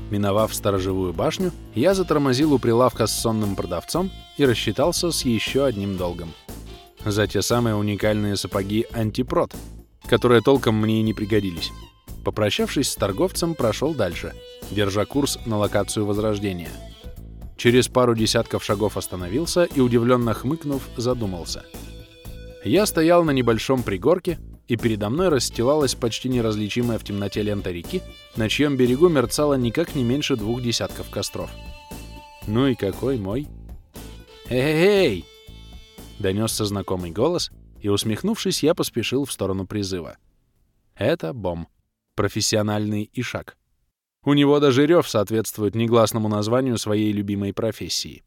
Миновав сторожевую башню, я затормозил у прилавка с сонным продавцом и рассчитался с еще одним долгом. За те самые уникальные сапоги «Антипрот», которые толком мне и не пригодились. Попрощавшись с торговцем, прошел дальше, держа курс на локацию Возрождения. Через пару десятков шагов остановился и, удивленно хмыкнув, задумался. Я стоял на небольшом пригорке, и передо мной расстилалась почти неразличимая в темноте лента реки, на чьем берегу мерцало никак не меньше 2 десятков костров. Ну и какой мой? «Эй-эй-эй!» — донесся знакомый голос, и, усмехнувшись, я поспешил в сторону призыва. Это Бом, профессиональный ишак. У него даже рев соответствует негласному названию своей любимой профессии.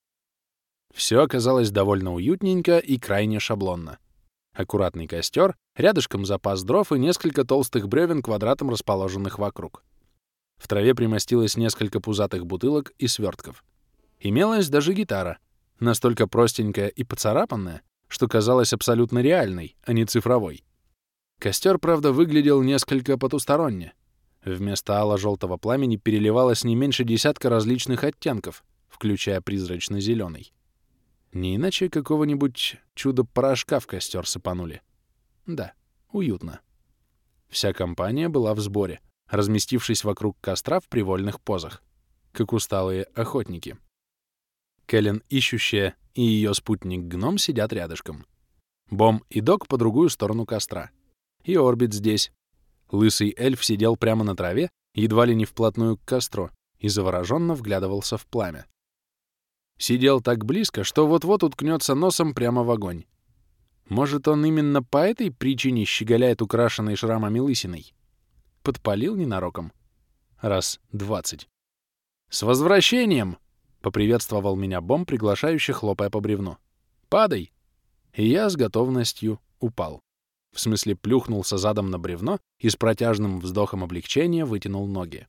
Все оказалось довольно уютненько и крайне шаблонно. Аккуратный костер, рядышком запас дров и несколько толстых бревен квадратом расположенных вокруг. В траве примостилось несколько пузатых бутылок и свертков. Имелась даже гитара, настолько простенькая и поцарапанная, что казалась абсолютно реальной, а не цифровой. Костер, правда, выглядел несколько потусторонне. Вместо ало-желтого пламени переливалось не меньше десятка различных оттенков, включая призрачно-зеленый. Не иначе какого-нибудь чудо-порошка в костер сыпанули. Да, уютно. Вся компания была в сборе, разместившись вокруг костра в привольных позах, как усталые охотники. Кэлен ищущая и ее спутник-гном сидят рядышком. Бом и Док по другую сторону костра. И Орбит здесь. Лысый эльф сидел прямо на траве, едва ли не вплотную к костру, и завороженно вглядывался в пламя. Сидел так близко, что вот-вот уткнется носом прямо в огонь. Может, он именно по этой причине щеголяет украшенной шрамами лысиной? Подпалил ненароком. Раз 20. «С возвращением!» — поприветствовал меня Бом, приглашающе хлопая по бревну. «Падай!» И я с готовностью упал. В смысле, плюхнулся задом на бревно и с протяжным вздохом облегчения вытянул ноги.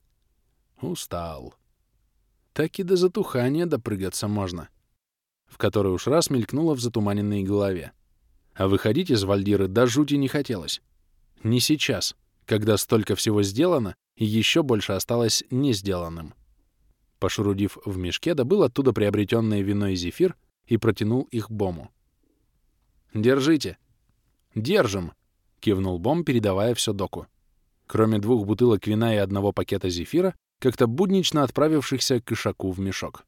Устал. Так и до затухания допрыгаться можно. В который уж раз мелькнуло в затуманенной голове. А выходить из Вальдиры до жути не хотелось. Не сейчас, когда столько всего сделано и еще больше осталось не сделанным. Пошурудив в мешке, добыл оттуда приобретенное вино и зефир и протянул их Бому. «Держите». «Держим», — кивнул Бом, передавая все Доку. Кроме 2 бутылок вина и 1 пакета зефира, как-то буднично отправившихся к ишаку в мешок.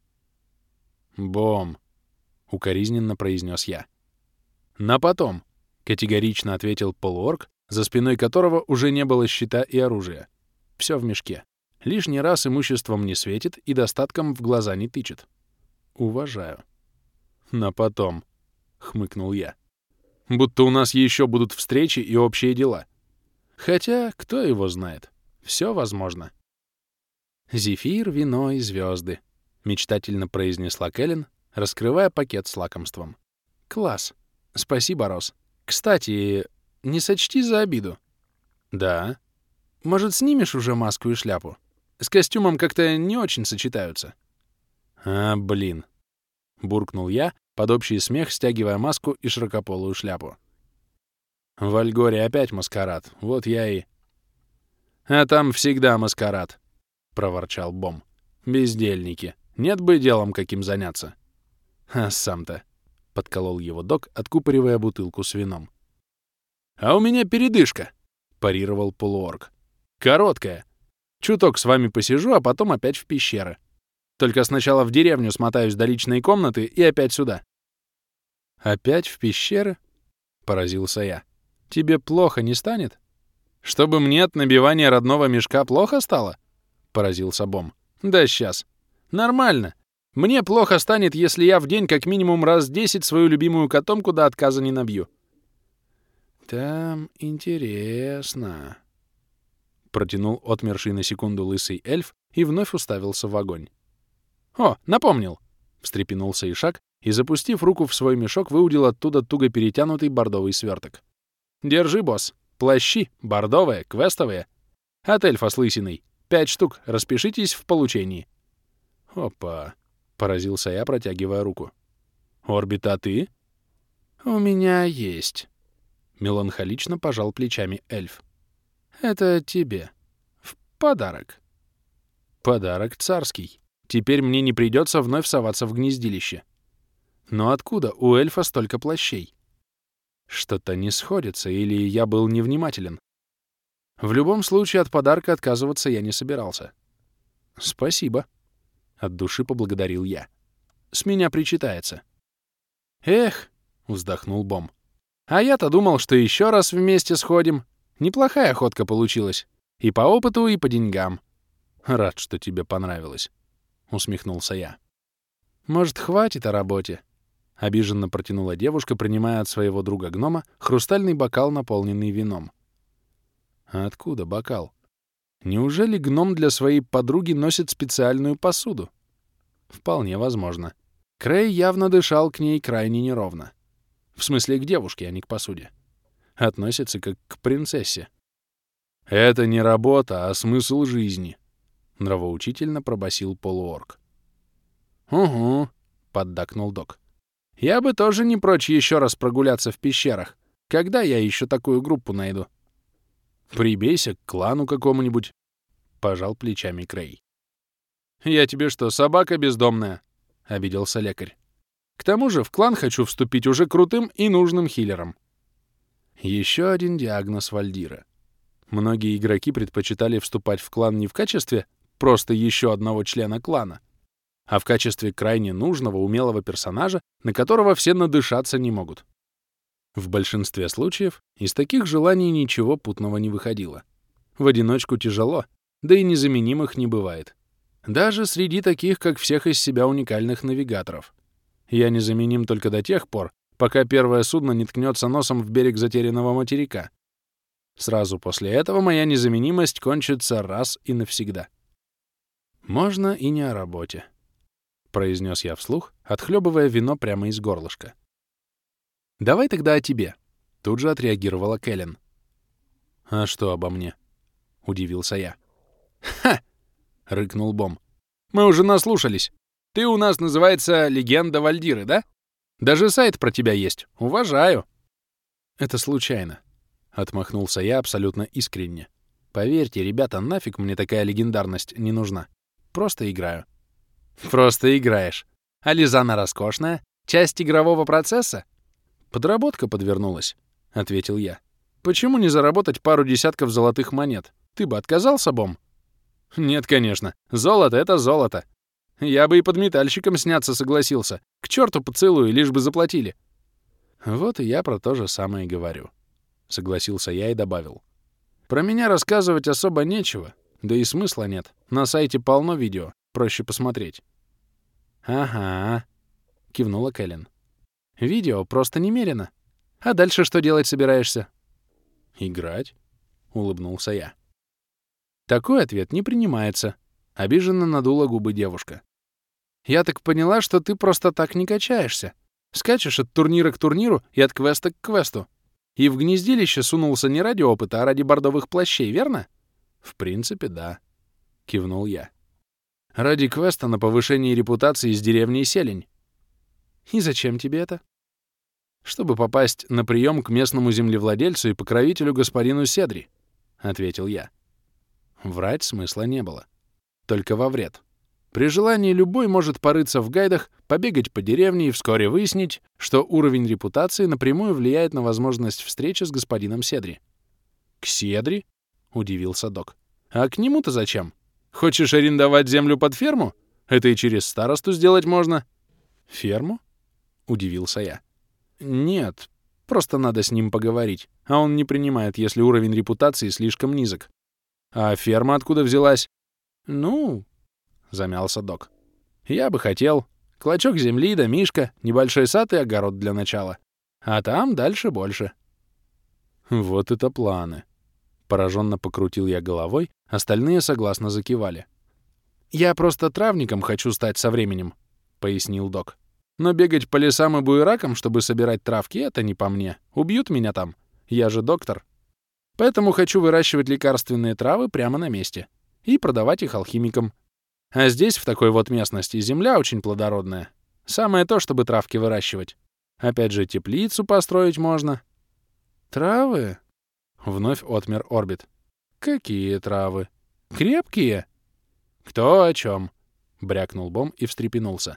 «Бом», — укоризненно произнес я. «На потом», — категорично ответил полуорк, за спиной которого уже не было щита и оружия. Все в мешке. Лишний раз имуществом не светит и достатком в глаза не тычет. Уважаю. «На потом», — хмыкнул я. «Будто у нас еще будут встречи и общие дела. Хотя, кто его знает, все возможно». «Зефир, вино и звезды», — мечтательно произнесла Кэлен, раскрывая пакет с лакомством. «Класс. Спасибо, Рос. Кстати, не сочти за обиду». «Да. Может, снимешь уже маску и шляпу? С костюмом как-то не очень сочетаются». «А, блин», — буркнул я, под общий смех стягивая маску и широкополую шляпу. «В Альгоре опять маскарад. Вот я и...» «А там всегда маскарад», — проворчал Бом. «Бездельники. Нет бы делом каким заняться». «А сам-то», — подколол его Док, откупоривая бутылку с вином. «А у меня передышка», — парировал полуорг. «Короткая. Чуток с вами посижу, а потом опять в пещеры. Только сначала в деревню смотаюсь до личной комнаты и опять сюда». «Опять в пещеры?» — поразился я. «Тебе плохо не станет?» «Чтобы мне от набивания родного мешка плохо стало?» — поразился Бом. «Да сейчас. Нормально. Мне плохо станет, если я в день как минимум раз 10 свою любимую котомку до отказа не набью». «Там интересно», — протянул отмерший на секунду лысый эльф и вновь уставился в огонь. «О, напомнил!» — встрепенулся ишак и, запустив руку в свой мешок, выудил оттуда туго перетянутый бордовый сверток. «Держи, босс. Плащи, бордовые, квестовые. От эльфа с лысиной. 5 штук. Распишитесь в получении». «Опа!» — поразился я, протягивая руку. «Орбит, а ты?» «У меня есть». Меланхолично пожал плечами эльф. «Это тебе. В подарок». Подарок царский. Теперь мне не придется вновь соваться в гнездилище. Но откуда у эльфа столько плащей? Что-то не сходится, или я был невнимателен. В любом случае от подарка отказываться я не собирался. «Спасибо», — от души поблагодарил я. «С меня причитается». «Эх», — вздохнул Бом, — «а я-то думал, что еще раз вместе сходим. Неплохая охотка получилась. И по опыту, и по деньгам». «Рад, что тебе понравилось», — усмехнулся я. «Может, хватит о работе?» — обиженно протянула девушка, принимая от своего друга-гнома хрустальный бокал, наполненный вином. «А откуда бокал? Неужели гном для своей подруги носит специальную посуду?» Вполне возможно. Крей явно дышал к ней крайне неровно. В смысле, к девушке, а не к посуде. Относится как к принцессе. «Это не работа, а смысл жизни», — нравоучительно пробасил полуорк. «Угу», — поддакнул док. «Я бы тоже не прочь еще раз прогуляться в пещерах. Когда я еще такую группу найду?» «Прибейся к клану какому-нибудь», — пожал плечами Крей. «Я тебе что, собака бездомная?» — обиделся лекарь. «К тому же в клан хочу вступить уже крутым и нужным хилером». Еще один диагноз Вальдира. Многие игроки предпочитали вступать в клан не в качестве просто еще одного члена клана, а в качестве крайне нужного, умелого персонажа, на которого все надышаться не могут. В большинстве случаев из таких желаний ничего путного не выходило. В одиночку тяжело, да и незаменимых не бывает. Даже среди таких, как всех из себя уникальных навигаторов. Я незаменим только до тех пор, пока первое судно не ткнется носом в берег затерянного материка. Сразу после этого моя незаменимость кончится раз и навсегда. «Можно и не о работе», — произнес я вслух, отхлебывая вино прямо из горлышка. «Давай тогда о тебе», — тут же отреагировала Кэлен. «А что обо мне?» — удивился я. «Ха!» — рыкнул Бом. «Мы уже наслушались. Ты у нас, называется, легенда Вальдиры, да? Даже сайт про тебя есть. Уважаю». «Это случайно», — отмахнулся я абсолютно искренне. «Поверьте, ребята, нафиг мне такая легендарность не нужна. Просто играю». «Просто играешь. А Лизана роскошная? Часть игрового процесса?» «Подработка подвернулась», — ответил я. «Почему не заработать пару десятков золотых монет? Ты бы отказался, Бом?» «Нет, конечно. Золото — это золото. Я бы и под метальщиком сняться согласился. К черту поцелуй, лишь бы заплатили». «Вот и я про то же самое говорю», — согласился я и добавил. «Про меня рассказывать особо нечего, да и смысла нет. На сайте полно видео, проще посмотреть». «Ага», — кивнула Кэлен. «Видео просто немерено. А дальше что делать собираешься?» «Играть», — улыбнулся я. «Такой ответ не принимается», — обиженно надула губы девушка. «Я так поняла, что ты просто так не качаешься. Скачешь от турнира к турниру и от квеста к квесту. И в гнездилище сунулся не ради опыта, а ради бордовых плащей, верно?» «В принципе, да», — кивнул я. «Ради квеста на повышение репутации с деревней Селень». «И зачем тебе это?» «Чтобы попасть на прием к местному землевладельцу и покровителю господину Седри», — ответил я. Врать смысла не было. Только во вред. При желании любой может порыться в гайдах, побегать по деревне и вскоре выяснить, что уровень репутации напрямую влияет на возможность встречи с господином Седри. «К Седри?» — удивился док. «А к нему-то зачем? Хочешь арендовать землю под ферму? Это и через старосту сделать можно». «Ферму?» — удивился я. «Нет, просто надо с ним поговорить, а он не принимает, если уровень репутации слишком низок». «А ферма откуда взялась?» «Ну...» — замялся док. «Я бы хотел. Клочок земли, домишка, небольшой сад и огород для начала. А там дальше больше». «Вот это планы!» Пораженно покрутил я головой, остальные согласно закивали. «Я просто травником хочу стать со временем», — пояснил док. «Но бегать по лесам и буеракам, чтобы собирать травки, это не по мне. Убьют меня там. Я же доктор. Поэтому хочу выращивать лекарственные травы прямо на месте и продавать их алхимикам. А здесь, в такой вот местности, земля очень плодородная. Самое то, чтобы травки выращивать. Опять же, теплицу построить можно». «Травы?» — вновь отмер Орбит. «Какие травы? Крепкие?» «Кто о чем?» — брякнул Бом и встрепенулся.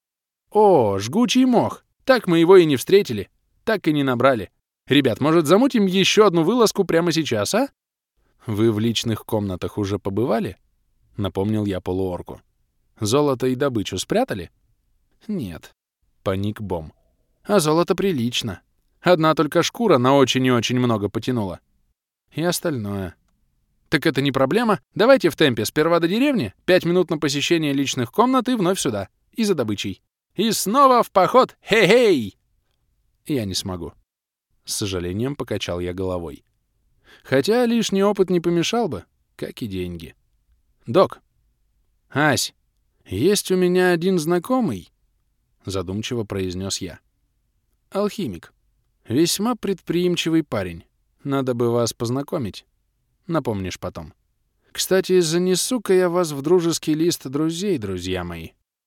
«О, жгучий мох! Так мы его и не встретили, так и не набрали. Ребят, может, замутим еще одну вылазку прямо сейчас, а?» «Вы в личных комнатах уже побывали?» — напомнил я полуорку. «Золото и добычу спрятали?» «Нет», — паник Бом. «А золото прилично. Одна только шкура на очень и очень много потянула. И остальное. Так это не проблема. Давайте в темпе. Сперва до деревни, 5 минут на посещение личных комнат и вновь сюда. И за добычей. И снова в поход! Хей-хей!» «Я не смогу». С сожалением покачал я головой. Хотя лишний опыт не помешал бы, как и деньги. «Док!» «Ась, есть у меня один знакомый», — задумчиво произнес я. «Алхимик. Весьма предприимчивый парень. Надо бы вас познакомить. Напомнишь потом. Кстати, занесу-ка я вас в дружеский лист друзей, друзья мои».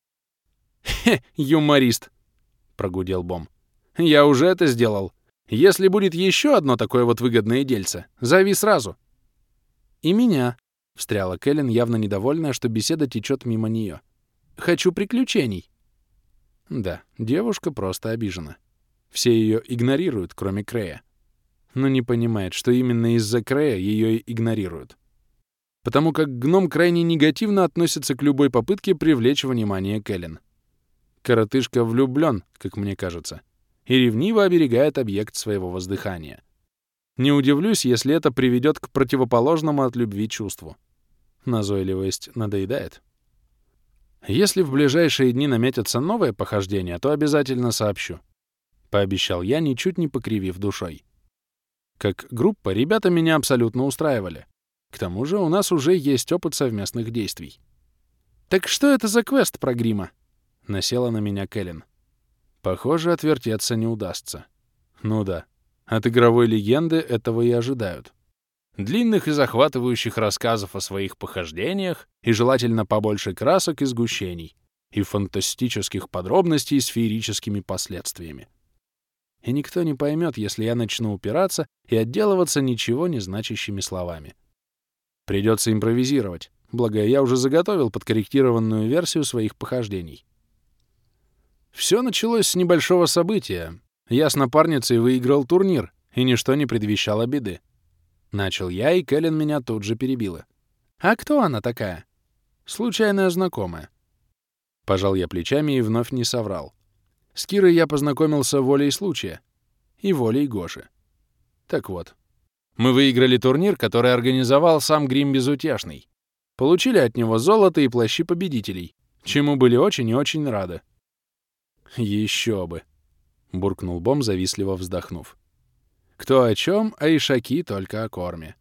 «Хе, юморист!» — прогудел Бом. «Я уже это сделал. Если будет еще одно такое вот выгодное дельце, зови сразу». «И меня», — встряла Кэлен, явно недовольная, что беседа течет мимо нее. «Хочу приключений». Да, девушка просто обижена. Все ее игнорируют, кроме Крея. Но не понимает, что именно из-за Крея ее и игнорируют. Потому как гном крайне негативно относится к любой попытке привлечь внимание Кэлен. Коротышка влюблен, как мне кажется, и ревниво оберегает объект своего воздыхания. Не удивлюсь, если это приведет к противоположному от любви чувству. Назойливость надоедает. Если в ближайшие дни наметятся новые похождения, то обязательно сообщу. Пообещал я, ничуть не покривив душой. Как группа, ребята меня абсолютно устраивали. К тому же у нас уже есть опыт совместных действий. «Так что это за квест про грима?» — насела на меня Кэлен. Похоже, отвертеться не удастся. Ну да, от игровой легенды этого и ожидают. Длинных и захватывающих рассказов о своих похождениях и желательно побольше красок и сгущений, и фантастических подробностей с феерическими последствиями. И никто не поймет, если я начну упираться и отделываться ничего не значащими словами. Придется импровизировать, благо я уже заготовил подкорректированную версию своих похождений. Все началось с небольшого события. Я с напарницей выиграл турнир, и ничто не предвещало беды. Начал я, и Кэлен меня тут же перебила. «А кто она такая?» «Случайная знакомая». Пожал я плечами и вновь не соврал. С Кирой я познакомился волей случая и волей Гоши. Так вот, мы выиграли турнир, который организовал сам Грим Безутешный. Получили от него золото и плащи победителей, чему были очень и очень рады. «Еще бы!» — буркнул Бом, завистливо вздохнув. «Кто о чем, а ишаки только о корме».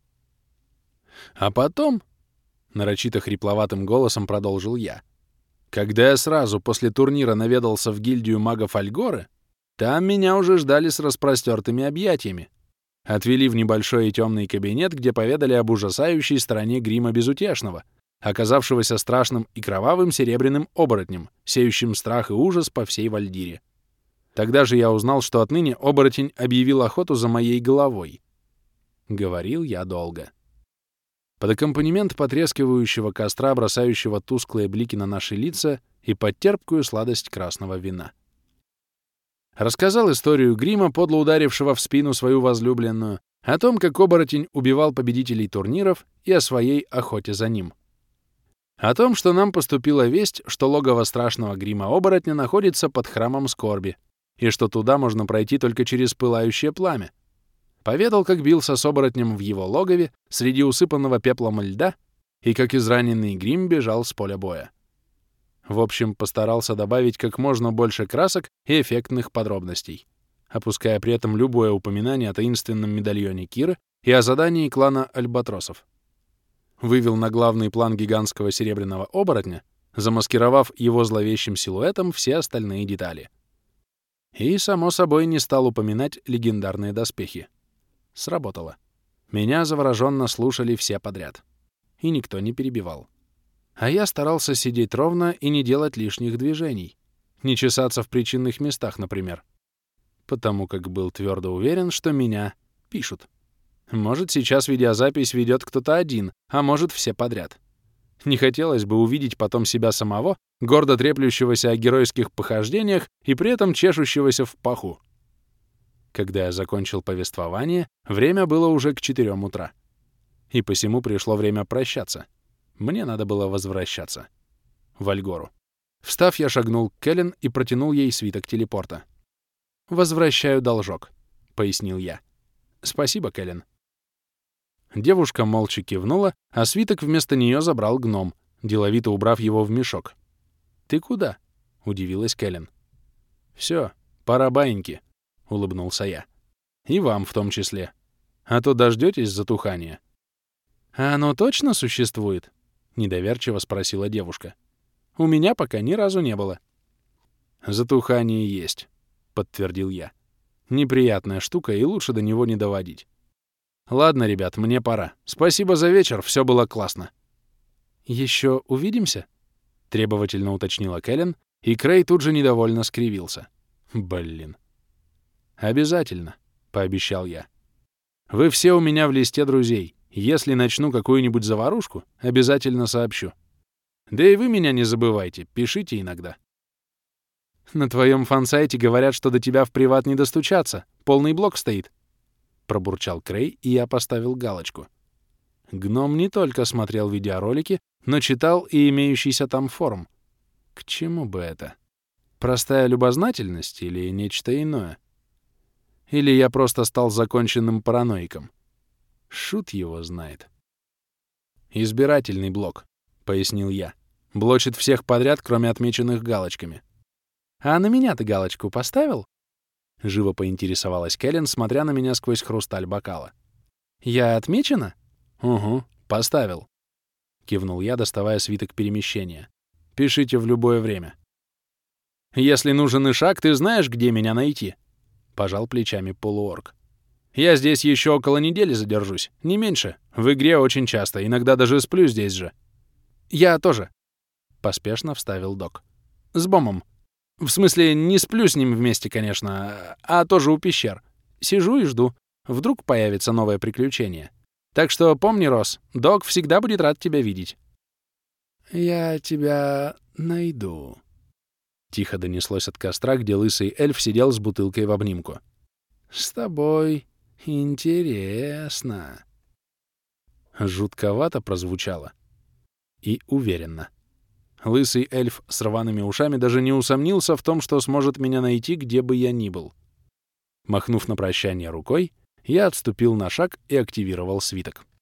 А потом, нарочито хрипловатым голосом продолжил я, когда я сразу после турнира наведался в гильдию магов Альгоры, там меня уже ждали с распростертыми объятиями. Отвели в небольшой и темный кабинет, где поведали об ужасающей стороне грима Безутешного, оказавшегося страшным и кровавым серебряным оборотнем, сеющим страх и ужас по всей Вальдире. Тогда же я узнал, что отныне оборотень объявил охоту за моей головой. Говорил я долго. Под аккомпанемент потрескивающего костра, бросающего тусклые блики на наши лица и под терпкую сладость красного вина. Рассказал историю грима, подло ударившего в спину свою возлюбленную, о том, как оборотень убивал победителей турниров и о своей охоте за ним. О том, что нам поступила весть, что логово страшного грима-оборотня находится под храмом скорби, и что туда можно пройти только через пылающее пламя. Поведал, как бился с оборотнем в его логове среди усыпанного пеплом льда и как израненный грим бежал с поля боя. В общем, постарался добавить как можно больше красок и эффектных подробностей, опуская при этом любое упоминание о таинственном медальоне Киры и о задании клана Альбатросов. Вывел на главный план гигантского серебряного оборотня, замаскировав его зловещим силуэтом все остальные детали. И, само собой, не стал упоминать легендарные доспехи. Сработало. Меня завороженно слушали все подряд. И никто не перебивал. А я старался сидеть ровно и не делать лишних движений. Не чесаться в причинных местах, например. Потому как был твердо уверен, что меня пишут. Может, сейчас видеозапись ведет кто-то один, а может, все подряд. Не хотелось бы увидеть потом себя самого, гордо треплющегося о геройских похождениях и при этом чешущегося в паху. Когда я закончил повествование, время было уже к 4 утра. И посему пришло время прощаться. Мне надо было возвращаться. В Альгору. Встав, я шагнул к Кэлен и протянул ей свиток телепорта. «Возвращаю должок», — пояснил я. «Спасибо, Кэлен». Девушка молча кивнула, а свиток вместо нее забрал гном, деловито убрав его в мешок. «Ты куда?» — удивилась Кэлен. «Всё, пора баиньки», — улыбнулся я. «И вам в том числе. А то дождётесь затухания». «А оно точно существует?» — недоверчиво спросила девушка. «У меня пока ни разу не было». «Затухание есть», — подтвердил я. «Неприятная штука, и лучше до него не доводить. Ладно, ребят, мне пора. Спасибо за вечер, всё было классно». «Ещё увидимся?» — требовательно уточнила Кэлен, и Крей тут же недовольно скривился. «Блин». «Обязательно», — пообещал я. «Вы все у меня в листе друзей. Если начну какую-нибудь заварушку, обязательно сообщу. Да и вы меня не забывайте, пишите иногда». «На твоем фан-сайте говорят, что до тебя в приват не достучаться. Полный блок стоит», — пробурчал Крей, и я поставил галочку. Гном не только смотрел видеоролики, но читал и имеющийся там форум. К чему бы это? Простая любознательность или нечто иное? Или я просто стал законченным параноиком? Шут его знает. «Избирательный блок», — пояснил я. «Блочит всех подряд, кроме отмеченных галочками». «А на меня ты галочку поставил?» Живо поинтересовалась Кэлен, смотря на меня сквозь хрусталь бокала. «Я отмечена?» «Угу, поставил», — кивнул я, доставая свиток перемещения. «Пишите в любое время». «Если нужен ишак, ты знаешь, где меня найти?» — пожал плечами полуорк. «Я здесь еще около недели задержусь, не меньше. В игре очень часто, иногда даже сплю здесь же». «Я тоже», — поспешно вставил док. «С Бомом. В смысле, не сплю с ним вместе, конечно, а тоже у пещер. Сижу и жду. Вдруг появится новое приключение. Так что помни, Рос, док всегда будет рад тебя видеть». «Я тебя найду», — тихо донеслось от костра, где лысый эльф сидел с бутылкой в обнимку. «С тобой интересно». Жутковато прозвучало. И уверенно. Лысый эльф с рваными ушами даже не усомнился в том, что сможет меня найти, где бы я ни был. Махнув на прощание рукой, я отступил на шаг и активировал свиток.